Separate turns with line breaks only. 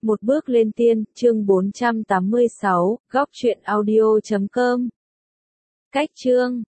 Một bước lên tiên, chương 486, góc truyện audio.com. Cách chương